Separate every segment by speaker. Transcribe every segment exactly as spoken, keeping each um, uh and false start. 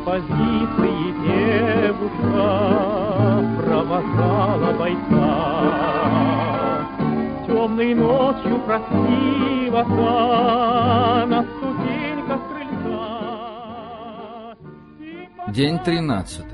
Speaker 1: позиции девушка провожала бойца. Темной ночью красиво-то на ступеньках крыльца.
Speaker 2: День тринадцатый.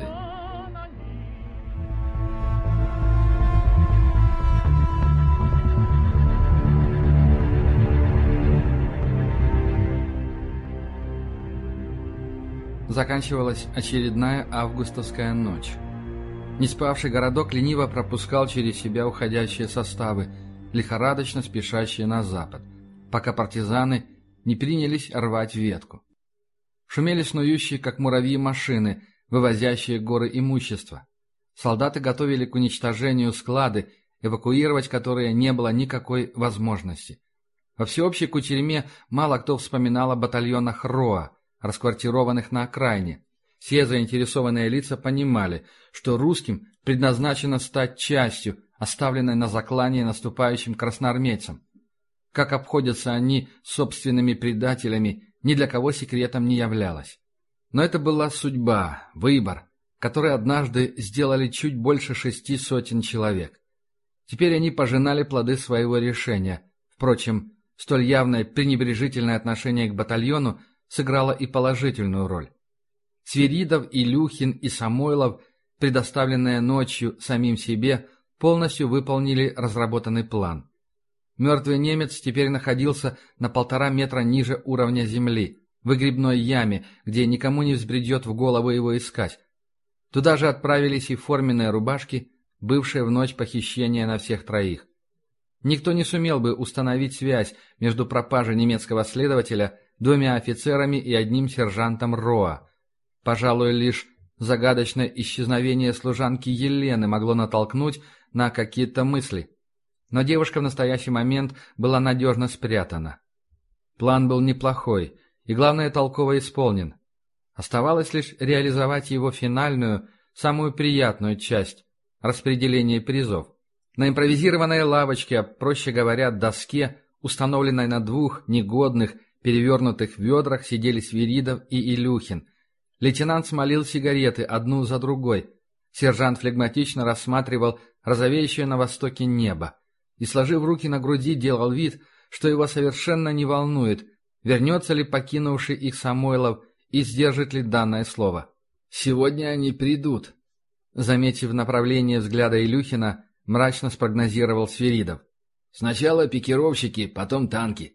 Speaker 2: Заканчивалась очередная августовская ночь. Неспавший городок лениво пропускал через себя уходящие составы, лихорадочно спешащие на запад, пока партизаны не принялись рвать ветку. Шумели снующие, как муравьи, машины, вывозящие горы имущества. Солдаты готовили к уничтожению склады, эвакуировать которые не было никакой возможности. Во всеобщей кутерьме мало кто вспоминал о батальонах РОА, расквартированных на окраине. Все заинтересованные лица понимали, что русским предназначено стать частью, оставленной на заклание наступающим красноармейцам. Как обходятся они с собственными предателями, ни для кого секретом не являлось. Но это была судьба, выбор, который однажды сделали чуть больше шести сотен человек. Теперь они пожинали плоды своего решения. Впрочем, столь явное пренебрежительное отношение к батальону сыграло и положительную роль. Свиридов, Илюхин и Самойлов, предоставленные ночью самим себе, полностью выполнили разработанный план. Мертвый немец теперь находился на полтора метра ниже уровня земли, в выгребной яме, где никому не взбредет в голову его искать. Туда же отправились и форменные рубашки, бывшие в ночь похищения на всех троих. Никто не сумел бы установить связь между пропажей немецкого следователя, двумя офицерами и одним сержантом РОА. Пожалуй, лишь загадочное исчезновение служанки Елены могло натолкнуть на какие-то мысли. Но девушка в настоящий момент была надежно спрятана. План был неплохой и, главное, толково исполнен. Оставалось лишь реализовать его финальную, самую приятную часть – распределение призов. На импровизированной лавочке, а проще говоря, доске, установленной на двух негодных, перевернутых ведрах, сидели Свиридов и Илюхин. Лейтенант смолил сигареты одну за другой. Сержант флегматично рассматривал розовеющее на востоке небо и, сложив руки на груди, делал вид, что его совершенно не волнует, вернется ли покинувший их Самойлов и сдержит ли данное слово. «Сегодня они придут», — заметив направление взгляда Илюхина, мрачно спрогнозировал Свиридов. «Сначала пикировщики, потом танки».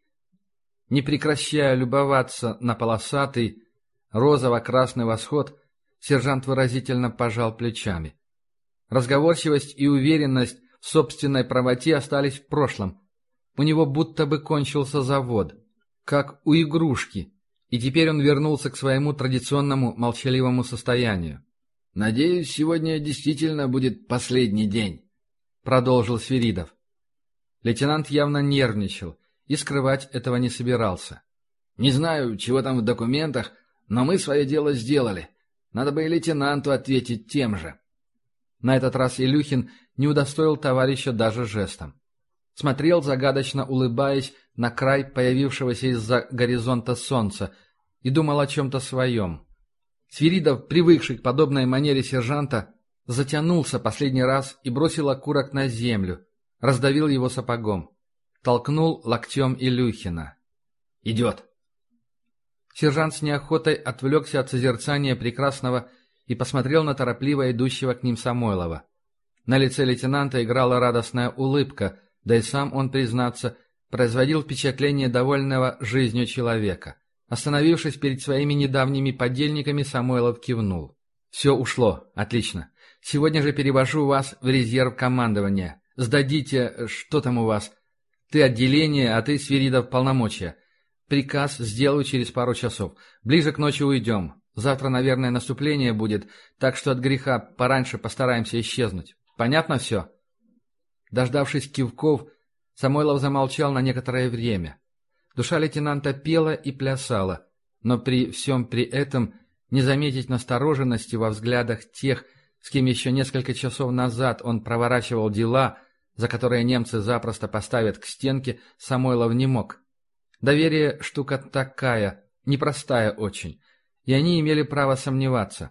Speaker 2: Не прекращая любоваться на полосатый, розово-красный восход, сержант выразительно пожал плечами. Разговорчивость и уверенность в собственной правоте остались в прошлом. У него будто бы кончился завод, как у игрушки, и теперь он вернулся к своему традиционному молчаливому состоянию. «Надеюсь, сегодня действительно будет последний день», — продолжил Свиридов. Лейтенант явно нервничал и скрывать этого не собирался. «Не знаю, чего там в документах, но мы свое дело сделали. Надо бы и лейтенанту ответить тем же». На этот раз Илюхин не удостоил товарища даже жестом. Смотрел, загадочно улыбаясь, на край появившегося из-за горизонта солнца и думал о чем-то своем. Свиридов, привыкший к подобной манере сержанта, затянулся последний раз и бросил окурок на землю, раздавил его сапогом. Толкнул локтем Илюхина. «Идет!» Сержант с неохотой отвлекся от созерцания прекрасного и посмотрел на торопливо идущего к ним Самойлова. На лице лейтенанта играла радостная улыбка, да и сам он, признаться, производил впечатление довольного жизнью человека. Остановившись перед своими недавними подельниками, Самойлов кивнул. «Все ушло. Отлично. Сегодня же перевожу вас в резерв командования. Сдадите... Что там у вас? Ты отделение, а ты, Свиридов, полномочия. Приказ сделаю через пару часов. Ближе к ночи уйдем. Завтра, наверное, наступление будет, так что от греха пораньше постараемся исчезнуть. Понятно все?» Дождавшись кивков, Самойлов замолчал на некоторое время. Душа лейтенанта пела и плясала, но при всем при этом не заметить настороженности во взглядах тех, с кем еще несколько часов назад он проворачивал дела, за которые немцы запросто поставят к стенке, Самойлов не мог. Доверие — штука такая, непростая очень, и они имели право сомневаться.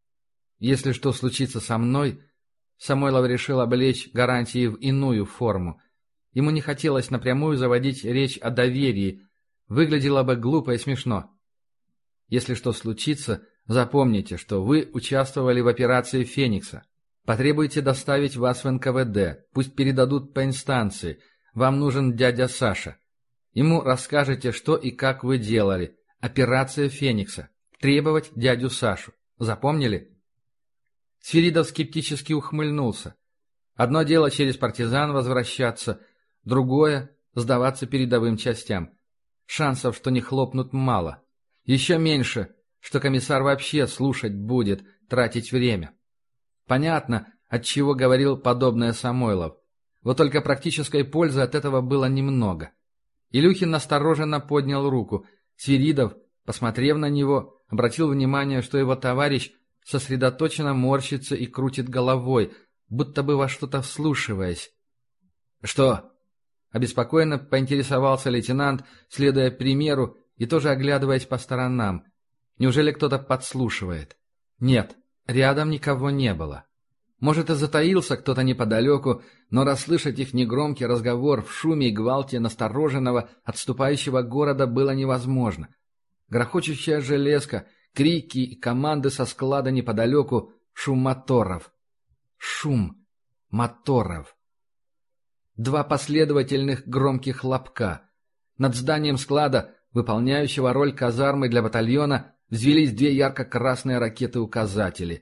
Speaker 2: Если что случится со мной, Самойлов решил облечь гарантии в иную форму. Ему не хотелось напрямую заводить речь о доверии, выглядело бы глупо и смешно. Если что случится, запомните, что вы участвовали в операции «Феникса». Потребуйте доставить вас в эн ка вэ дэ, пусть передадут по инстанции. Вам нужен дядя Саша. Ему расскажете, что и как вы делали. Операция «Феникса». Требовать дядю Сашу. Запомнили? Свиридов скептически ухмыльнулся. Одно дело через партизан возвращаться, другое — сдаваться передовым частям. Шансов, что не хлопнут, мало. Еще меньше, что комиссар вообще слушать будет, тратить время. Понятно, отчего говорил подобное Самойлов. Вот только практической пользы от этого было немного. Илюхин настороженно поднял руку. Свиридов, посмотрев на него, обратил внимание, что его товарищ сосредоточенно морщится и крутит головой, будто бы во что-то вслушиваясь. «Что?» — обеспокоенно поинтересовался лейтенант, следуя примеру и тоже оглядываясь по сторонам. Неужели кто-то подслушивает? Нет, рядом никого не было. Может, и затаился кто-то неподалеку, но расслышать их негромкий разговор в шуме и гвалте настороженного, отступающего города было невозможно. Грохочущая железка, крики и команды со склада неподалеку, шум моторов. Шум моторов. Два последовательных громких хлопка. Над зданием склада, выполняющего роль казармы для батальона, взвелись две ярко-красные ракеты-указатели.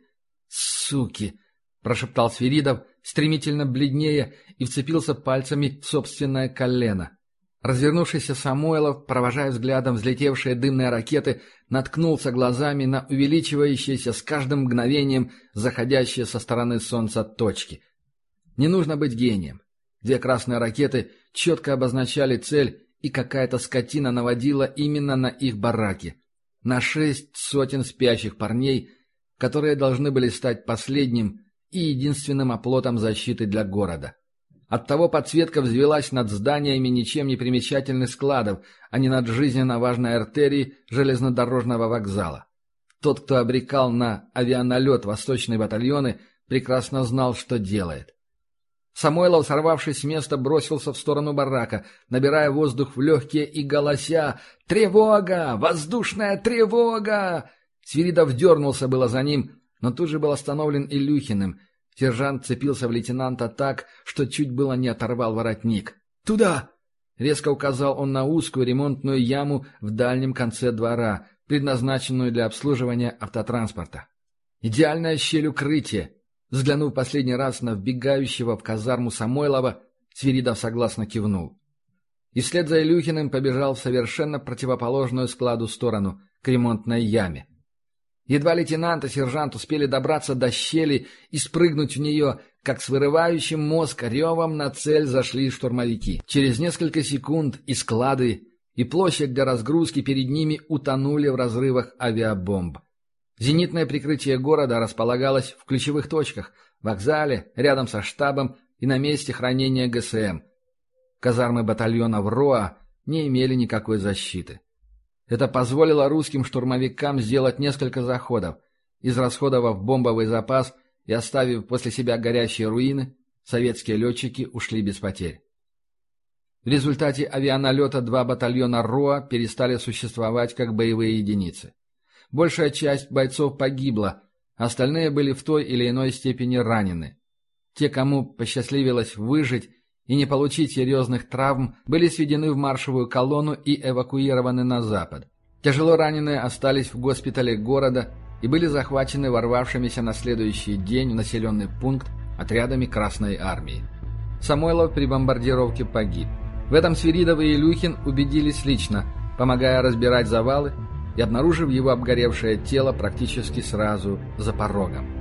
Speaker 2: «Суки!» — прошептал Свиридов, стремительно бледнее, и вцепился пальцами в собственное колено. Развернувшийся Самойлов, провожая взглядом взлетевшие дымные ракеты, наткнулся глазами на увеличивающиеся с каждым мгновением заходящие со стороны солнца точки. Не нужно быть гением. Две красные ракеты четко обозначали цель, и какая-то скотина наводила именно на их бараки. На шесть сотен спящих парней, которые должны были стать последним и единственным оплотом защиты для города. Оттого подсветка взвелась над зданиями ничем не примечательных складов, а не над жизненно важной артерией железнодорожного вокзала. Тот, кто обрекал на авианалет восточные батальоны, прекрасно знал, что делает. Самойлов, сорвавшись с места, бросился в сторону барака, набирая воздух в легкие и голося: «Тревога! Воздушная тревога!» Свиридов дернулся было за ним, но тут же был остановлен Илюхиным. Сержант цепился в лейтенанта так, что чуть было не оторвал воротник. «Туда!» — резко указал он на узкую ремонтную яму в дальнем конце двора, предназначенную для обслуживания автотранспорта. «Идеальная щель укрытия!» Взглянув последний раз на вбегающего в казарму Самойлова, Свиридов согласно кивнул. И вслед за Илюхиным побежал в совершенно противоположную складу сторону, к ремонтной яме. Едва лейтенант и сержант успели добраться до щели и спрыгнуть в нее, как с вырывающим мозг ревом на цель зашли штурмовики. Через несколько секунд и склады, и площадь для разгрузки перед ними утонули в разрывах авиабомб. Зенитное прикрытие города располагалось в ключевых точках – в вокзале, рядом со штабом и на месте хранения гэ эс эм. Казармы батальонов РОА не имели никакой защиты. Это позволило русским штурмовикам сделать несколько заходов. Израсходовав бомбовый запас и оставив после себя горящие руины, советские летчики ушли без потерь. В результате авианалета два батальона РОА перестали существовать как боевые единицы. Большая часть бойцов погибла, остальные были в той или иной степени ранены. Те, кому посчастливилось выжить и не получить серьезных травм, были сведены в маршевую колонну и эвакуированы на запад. Тяжело раненые остались в госпитале города и были захвачены ворвавшимися на следующий день в населенный пункт отрядами Красной Армии. Самойлов при бомбардировке погиб. В этом Свиридов и Илюхин убедились лично, помогая разбирать завалы и обнаружив его обгоревшее тело практически сразу за порогом.